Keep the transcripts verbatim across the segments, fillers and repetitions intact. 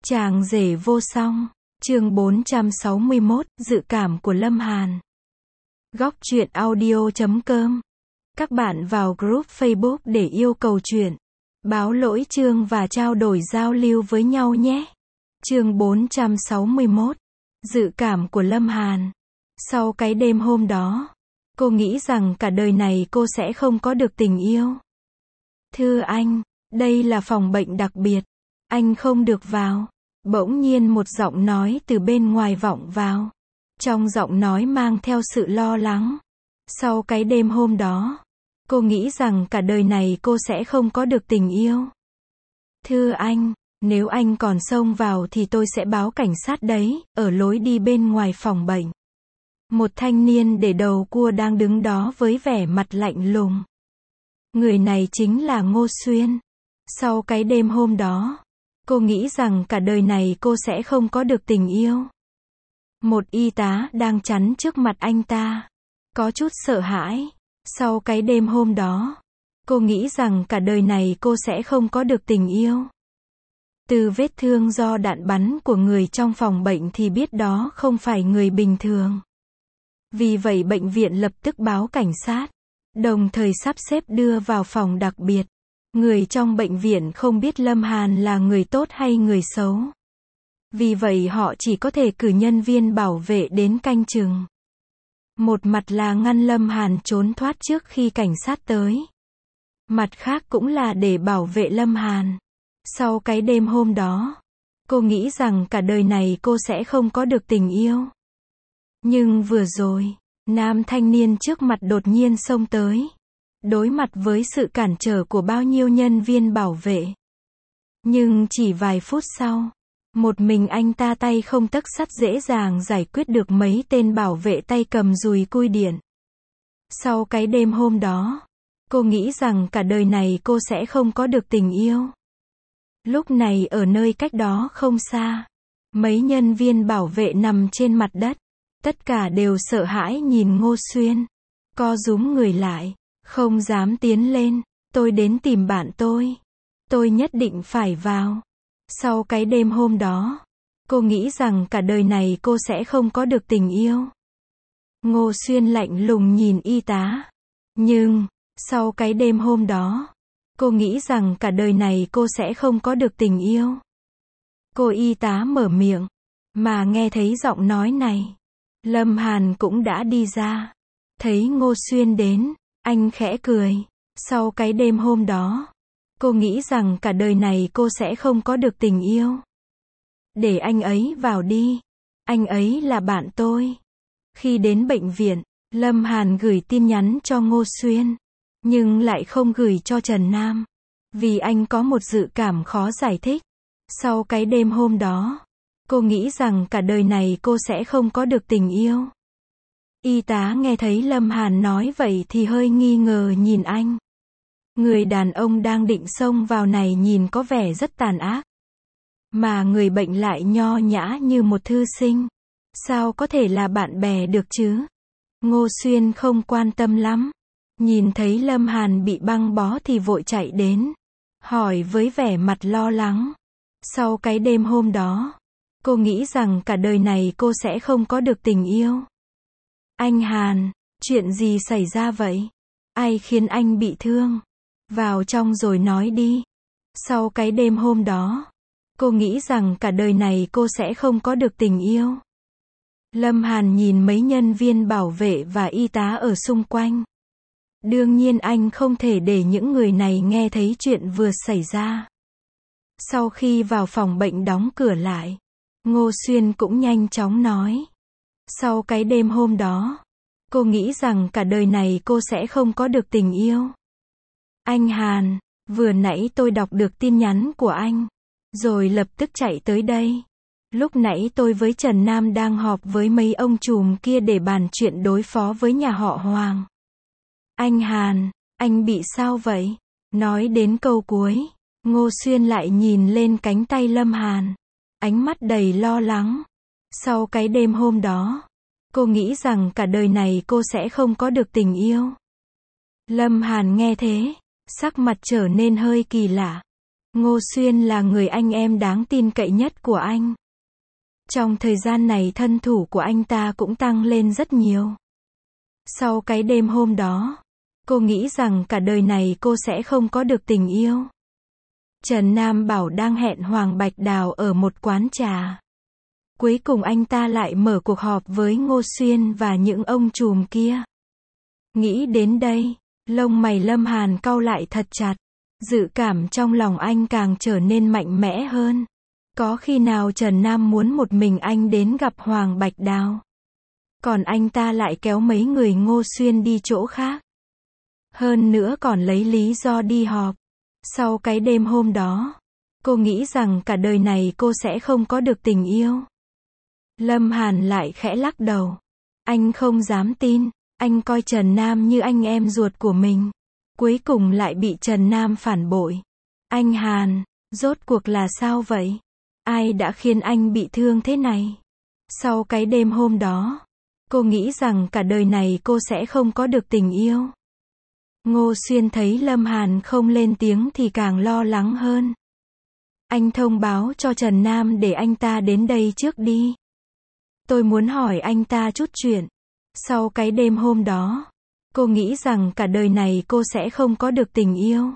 Chàng rể vô song, chương bốn trăm sáu mươi mốt, dự cảm của Lâm Hàn. Góc truyện audio chấm com. Các bạn vào group Facebook để yêu cầu truyện, báo lỗi chương và trao đổi giao lưu với nhau nhé. Chương bốn trăm sáu mươi mốt, dự cảm của Lâm Hàn. Sau cái đêm hôm đó, cô nghĩ rằng cả đời này cô sẽ không có được tình yêu. Thưa anh, đây là phòng bệnh đặc biệt, anh không được vào. Bỗng nhiên một giọng nói từ bên ngoài vọng vào. Trong giọng nói mang theo sự lo lắng. Sau cái đêm hôm đó, cô nghĩ rằng cả đời này cô sẽ không có được tình yêu. Thưa anh, nếu anh còn xông vào thì tôi sẽ báo cảnh sát đấy. Ở lối đi bên ngoài phòng bệnh, một thanh niên để đầu cua đang đứng đó với vẻ mặt lạnh lùng. Người này chính là Ngô Xuyên. Sau cái đêm hôm đó, cô nghĩ rằng cả đời này cô sẽ không có được tình yêu. Một y tá đang chắn trước mặt anh ta. Có chút sợ hãi. Sau cái đêm hôm đó, cô nghĩ rằng cả đời này cô sẽ không có được tình yêu. Từ vết thương do đạn bắn của người trong phòng bệnh thì biết đó không phải người bình thường. Vì vậy bệnh viện lập tức báo cảnh sát, đồng thời sắp xếp đưa vào phòng đặc biệt. Người trong bệnh viện không biết Lâm Hàn là người tốt hay người xấu. Vì vậy họ chỉ có thể cử nhân viên bảo vệ đến canh chừng. Một mặt là ngăn Lâm Hàn trốn thoát trước khi cảnh sát tới. Mặt khác cũng là để bảo vệ Lâm Hàn. Sau cái đêm hôm đó, cô nghĩ rằng cả đời này cô sẽ không có được tình yêu. Nhưng vừa rồi, nam thanh niên trước mặt đột nhiên xông tới. Đối mặt với sự cản trở của bao nhiêu nhân viên bảo vệ. Nhưng chỉ vài phút sau, một mình anh ta tay không tấc sắt dễ dàng giải quyết được mấy tên bảo vệ tay cầm dùi cui điện. Sau cái đêm hôm đó, cô nghĩ rằng cả đời này cô sẽ không có được tình yêu. Lúc này ở nơi cách đó không xa, mấy nhân viên bảo vệ nằm trên mặt đất. Tất cả đều sợ hãi nhìn Ngô Xuyên, co rúm người lại. Không dám tiến lên, tôi đến tìm bạn tôi. Tôi nhất định phải vào. Sau cái đêm hôm đó, cô nghĩ rằng cả đời này cô sẽ không có được tình yêu. Ngô Xuyên lạnh lùng nhìn y tá. Nhưng, sau cái đêm hôm đó, cô nghĩ rằng cả đời này cô sẽ không có được tình yêu. Cô y tá mở miệng, mà nghe thấy giọng nói này. Lâm Hàn cũng đã đi ra. Thấy Ngô Xuyên đến, anh khẽ cười. Sau cái đêm hôm đó, cô nghĩ rằng cả đời này cô sẽ không có được tình yêu. Để anh ấy vào đi. Anh ấy là bạn tôi. Khi đến bệnh viện, Lâm Hàn gửi tin nhắn cho Ngô Xuyên, nhưng lại không gửi cho Trần Nam. Vì anh có một dự cảm khó giải thích. Sau cái đêm hôm đó, cô nghĩ rằng cả đời này cô sẽ không có được tình yêu. Y tá nghe thấy Lâm Hàn nói vậy thì hơi nghi ngờ nhìn anh. Người đàn ông đang định xông vào này nhìn có vẻ rất tàn ác. Mà người bệnh lại nho nhã như một thư sinh. Sao có thể là bạn bè được chứ? Ngô Xuyên không quan tâm lắm. Nhìn thấy Lâm Hàn bị băng bó thì vội chạy đến. Hỏi với vẻ mặt lo lắng. Sau cái đêm hôm đó, cô nghĩ rằng cả đời này cô sẽ không có được tình yêu. Anh Hàn, chuyện gì xảy ra vậy? Ai khiến anh bị thương? Vào trong rồi nói đi. Sau cái đêm hôm đó, cô nghĩ rằng cả đời này cô sẽ không có được tình yêu. Lâm Hàn nhìn mấy nhân viên bảo vệ và y tá ở xung quanh. Đương nhiên anh không thể để những người này nghe thấy chuyện vừa xảy ra. Sau khi vào phòng bệnh đóng cửa lại, Ngô Xuyên cũng nhanh chóng nói. Sau cái đêm hôm đó, cô nghĩ rằng cả đời này cô sẽ không có được tình yêu. Anh Hàn, vừa nãy tôi đọc được tin nhắn của anh, rồi lập tức chạy tới đây. Lúc nãy tôi với Trần Nam đang họp với mấy ông trùm kia để bàn chuyện đối phó với nhà họ Hoàng. Anh Hàn, anh bị sao vậy? Nói đến câu cuối, Ngô Xuyên lại nhìn lên cánh tay Lâm Hàn, ánh mắt đầy lo lắng. Sau cái đêm hôm đó, cô nghĩ rằng cả đời này cô sẽ không có được tình yêu. Lâm Hàn nghe thế, sắc mặt trở nên hơi kỳ lạ. Ngô Xuyên là người anh em đáng tin cậy nhất của anh. Trong thời gian này thân thủ của anh ta cũng tăng lên rất nhiều. Sau cái đêm hôm đó, cô nghĩ rằng cả đời này cô sẽ không có được tình yêu. Trần Nam Bảo đang hẹn Hoàng Bạch Đào ở một quán trà. Cuối cùng anh ta lại mở cuộc họp với Ngô Xuyên và những ông trùm kia. Nghĩ đến đây, lông mày Lâm Hàn cau lại thật chặt. Dự cảm trong lòng anh càng trở nên mạnh mẽ hơn. Có khi nào Trần Nam muốn một mình anh đến gặp Hoàng Bạch Đào, còn anh ta lại kéo mấy người Ngô Xuyên đi chỗ khác. Hơn nữa còn lấy lý do đi họp. Sau cái đêm hôm đó, cô nghĩ rằng cả đời này cô sẽ không có được tình yêu. Lâm Hàn lại khẽ lắc đầu. Anh không dám tin, anh coi Trần Nam như anh em ruột của mình. Cuối cùng lại bị Trần Nam phản bội. Anh Hàn, rốt cuộc là sao vậy? Ai đã khiến anh bị thương thế này? Sau cái đêm hôm đó, cô nghĩ rằng cả đời này cô sẽ không có được tình yêu. Ngô Xuyên thấy Lâm Hàn không lên tiếng thì càng lo lắng hơn. Anh thông báo cho Trần Nam để anh ta đến đây trước đi. Tôi muốn hỏi anh ta chút chuyện. Sau cái đêm hôm đó, cô nghĩ rằng cả đời này cô sẽ không có được tình yêu.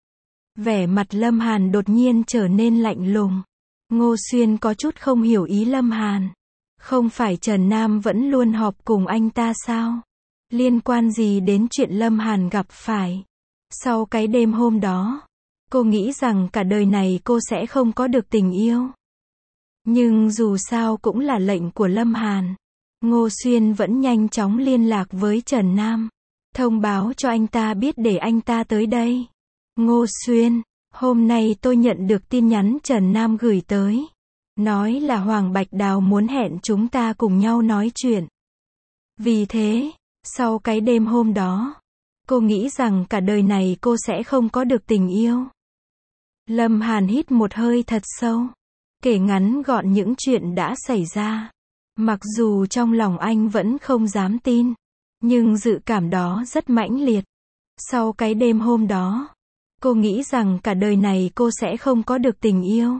Vẻ mặt Lâm Hàn đột nhiên trở nên lạnh lùng. Ngô Xuyên có chút không hiểu ý Lâm Hàn. Không phải Trần Nam vẫn luôn họp cùng anh ta sao? Liên quan gì đến chuyện Lâm Hàn gặp phải? Sau cái đêm hôm đó, cô nghĩ rằng cả đời này cô sẽ không có được tình yêu. Nhưng dù sao cũng là lệnh của Lâm Hàn. Ngô Xuyên vẫn nhanh chóng liên lạc với Trần Nam, thông báo cho anh ta biết để anh ta tới đây. Ngô Xuyên, hôm nay tôi nhận được tin nhắn Trần Nam gửi tới. Nói là Hoàng Bạch Đào muốn hẹn chúng ta cùng nhau nói chuyện. Vì thế, sau cái đêm hôm đó, cô nghĩ rằng cả đời này cô sẽ không có được tình yêu. Lâm Hàn hít một hơi thật sâu, kể ngắn gọn những chuyện đã xảy ra. Mặc dù trong lòng anh vẫn không dám tin, nhưng dự cảm đó rất mãnh liệt. Sau cái đêm hôm đó, cô nghĩ rằng cả đời này cô sẽ không có được tình yêu.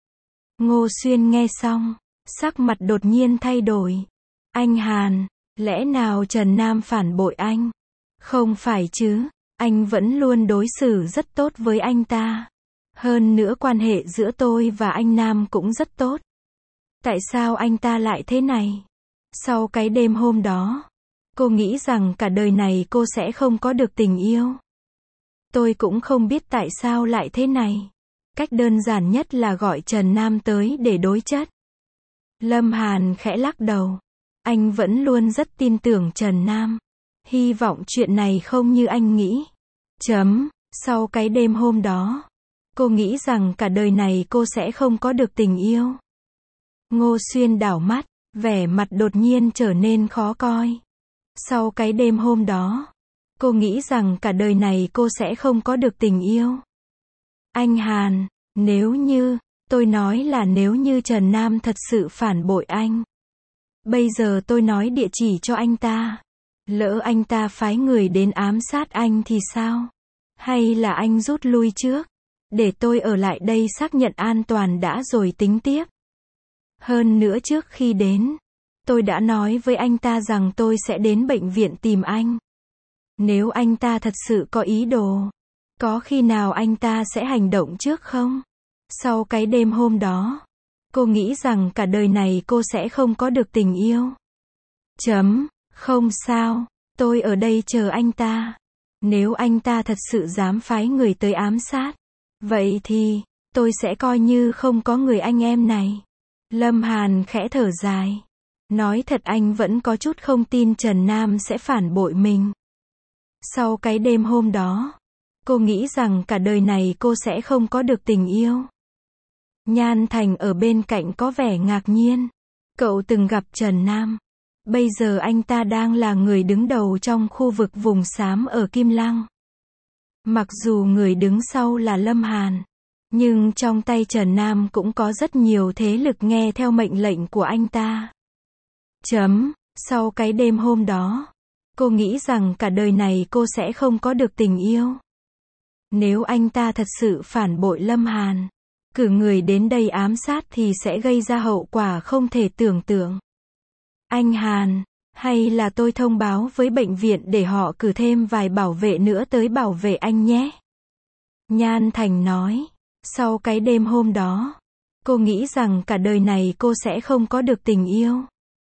Ngô Xuyên nghe xong, sắc mặt đột nhiên thay đổi. Anh Hàn, lẽ nào Trần Nam phản bội anh? Không phải chứ, anh vẫn luôn đối xử rất tốt với anh ta. Hơn nữa quan hệ giữa tôi và anh Nam cũng rất tốt. Tại sao anh ta lại thế này? Sau cái đêm hôm đó, cô nghĩ rằng cả đời này cô sẽ không có được tình yêu. Tôi cũng không biết tại sao lại thế này. Cách đơn giản nhất là gọi Trần Nam tới để đối chất. Lâm Hàn khẽ lắc đầu. Anh vẫn luôn rất tin tưởng Trần Nam. Hy vọng chuyện này không như anh nghĩ. Chấm. Sau cái đêm hôm đó, cô nghĩ rằng cả đời này cô sẽ không có được tình yêu. Ngô Xuyên đảo mắt, vẻ mặt đột nhiên trở nên khó coi. Sau cái đêm hôm đó, cô nghĩ rằng cả đời này cô sẽ không có được tình yêu. Anh Hàn, nếu như, tôi nói là nếu như Trần Nam thật sự phản bội anh. Bây giờ tôi nói địa chỉ cho anh ta. Lỡ anh ta phái người đến ám sát anh thì sao? Hay là anh rút lui trước? Để tôi ở lại đây xác nhận an toàn đã rồi tính tiếp. Hơn nữa trước khi đến, tôi đã nói với anh ta rằng tôi sẽ đến bệnh viện tìm anh. Nếu anh ta thật sự có ý đồ, có khi nào anh ta sẽ hành động trước không? Sau cái đêm hôm đó, cô nghĩ rằng cả đời này cô sẽ không có được tình yêu. Chấm, không sao, tôi ở đây chờ anh ta. Nếu anh ta thật sự dám phái người tới ám sát, vậy thì, tôi sẽ coi như không có người anh em này. Lâm Hàn khẽ thở dài. Nói thật anh vẫn có chút không tin Trần Nam sẽ phản bội mình. Sau cái đêm hôm đó, cô nghĩ rằng cả đời này cô sẽ không có được tình yêu. Nhan Thành ở bên cạnh có vẻ ngạc nhiên. Cậu từng gặp Trần Nam. Bây giờ anh ta đang là người đứng đầu trong khu vực vùng xám ở Kim Lăng. Mặc dù người đứng sau là Lâm Hàn, nhưng trong tay Trần Nam cũng có rất nhiều thế lực nghe theo mệnh lệnh của anh ta. Chấm, sau cái đêm hôm đó, cô nghĩ rằng cả đời này cô sẽ không có được tình yêu. Nếu anh ta thật sự phản bội Lâm Hàn, cử người đến đây ám sát thì sẽ gây ra hậu quả không thể tưởng tượng. Anh Hàn, hay là tôi thông báo với bệnh viện để họ cử thêm vài bảo vệ nữa tới bảo vệ anh nhé. Nhan Thành nói. Sau cái đêm hôm đó, cô nghĩ rằng cả đời này cô sẽ không có được tình yêu.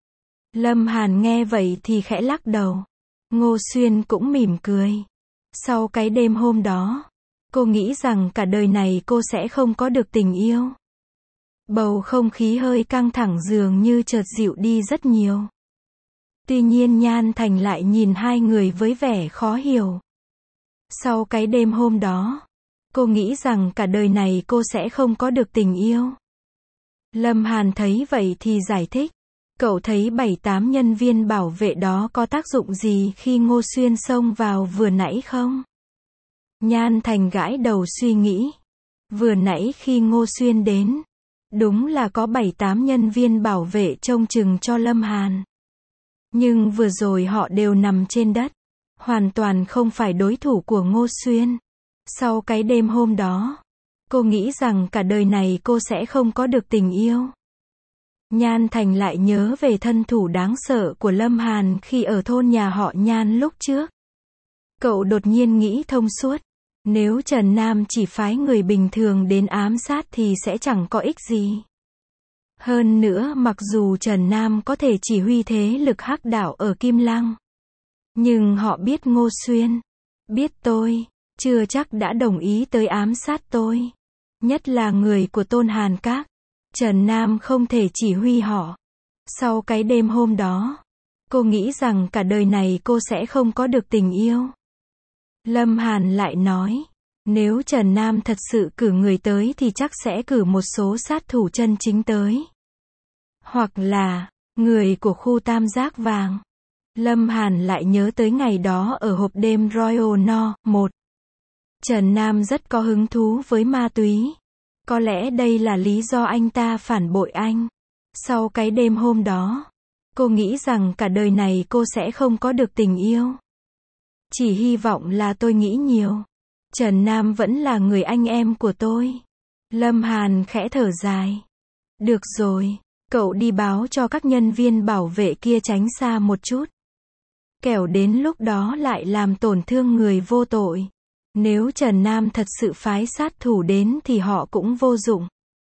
Lâm Hàn nghe vậy thì khẽ lắc đầu. Ngô Xuyên cũng mỉm cười. Sau cái đêm hôm đó, cô nghĩ rằng cả đời này cô sẽ không có được tình yêu. Bầu không khí hơi căng thẳng dường như chợt dịu đi rất nhiều. Tuy nhiên Nhan Thành lại nhìn hai người với vẻ khó hiểu. Sau cái đêm hôm đó, cô nghĩ rằng cả đời này cô sẽ không có được tình yêu. Lâm Hàn thấy vậy thì giải thích. Cậu thấy bảy tám nhân viên bảo vệ đó có tác dụng gì khi Ngô Xuyên xông vào vừa nãy không? Nhan Thành gãi đầu suy nghĩ. Vừa nãy khi Ngô Xuyên đến, đúng là có bảy tám nhân viên bảo vệ trông chừng cho Lâm Hàn. Nhưng vừa rồi họ đều nằm trên đất, hoàn toàn không phải đối thủ của Ngô Xuyên. Sau cái đêm hôm đó, cô nghĩ rằng cả đời này cô sẽ không có được tình yêu. Nhan Thành lại nhớ về thân thủ đáng sợ của Lâm Hàn khi ở thôn nhà họ Nhan lúc trước. Cậu đột nhiên nghĩ thông suốt. Nếu Trần Nam chỉ phái người bình thường đến ám sát thì sẽ chẳng có ích gì. Hơn nữa mặc dù Trần Nam có thể chỉ huy thế lực hắc đạo ở Kim Lăng, nhưng họ biết Ngô Xuyên, biết tôi, chưa chắc đã đồng ý tới ám sát tôi. Nhất là người của Tôn Hàn Các. Trần Nam không thể chỉ huy họ. Sau cái đêm hôm đó, cô nghĩ rằng cả đời này cô sẽ không có được tình yêu. Lâm Hàn lại nói, nếu Trần Nam thật sự cử người tới thì chắc sẽ cử một số sát thủ chân chính tới. Hoặc là, người của khu tam giác vàng. Lâm Hàn lại nhớ tới ngày đó ở hộp đêm Royal No. một. Trần Nam rất có hứng thú với ma túy. Có lẽ đây là lý do anh ta phản bội anh. Sau cái đêm hôm đó, cô nghĩ rằng cả đời này cô sẽ không có được tình yêu. Chỉ hy vọng là tôi nghĩ nhiều. Trần Nam vẫn là người anh em của tôi. Lâm Hàn khẽ thở dài. Được rồi, cậu đi báo cho các nhân viên bảo vệ kia tránh xa một chút. Kẻo đến lúc đó lại làm tổn thương người vô tội. Nếu Trần Nam thật sự phái sát thủ đến thì họ cũng vô dụng.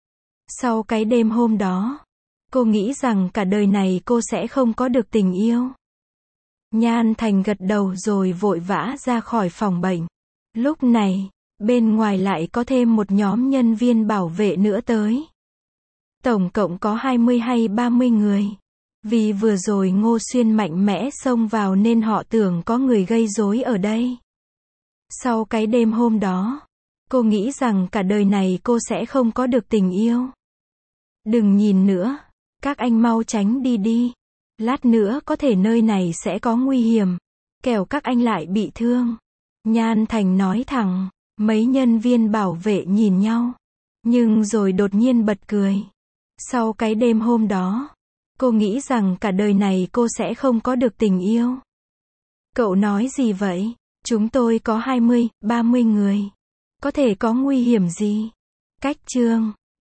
Sau cái đêm hôm đó, cô nghĩ rằng cả đời này cô sẽ không có được tình yêu. Nhan Thành gật đầu rồi vội vã ra khỏi phòng bệnh. Lúc này, bên ngoài lại có thêm một nhóm nhân viên bảo vệ nữa tới. Tổng cộng có hai mươi hay ba mươi người. Vì vừa rồi Ngô Xuyên mạnh mẽ xông vào nên họ tưởng có người gây rối ở đây. Sau cái đêm hôm đó, cô nghĩ rằng cả đời này cô sẽ không có được tình yêu. Đừng nhìn nữa, các anh mau tránh đi đi. Lát nữa có thể nơi này sẽ có nguy hiểm, kẻo các anh lại bị thương. Nhan Thành nói thẳng. Mấy nhân viên bảo vệ nhìn nhau, nhưng rồi đột nhiên bật cười. Sau cái đêm hôm đó, cô nghĩ rằng cả đời này cô sẽ không có được tình yêu. Cậu nói gì vậy? Chúng tôi có hai mươi, ba mươi người. Có thể có nguy hiểm gì? Cách chương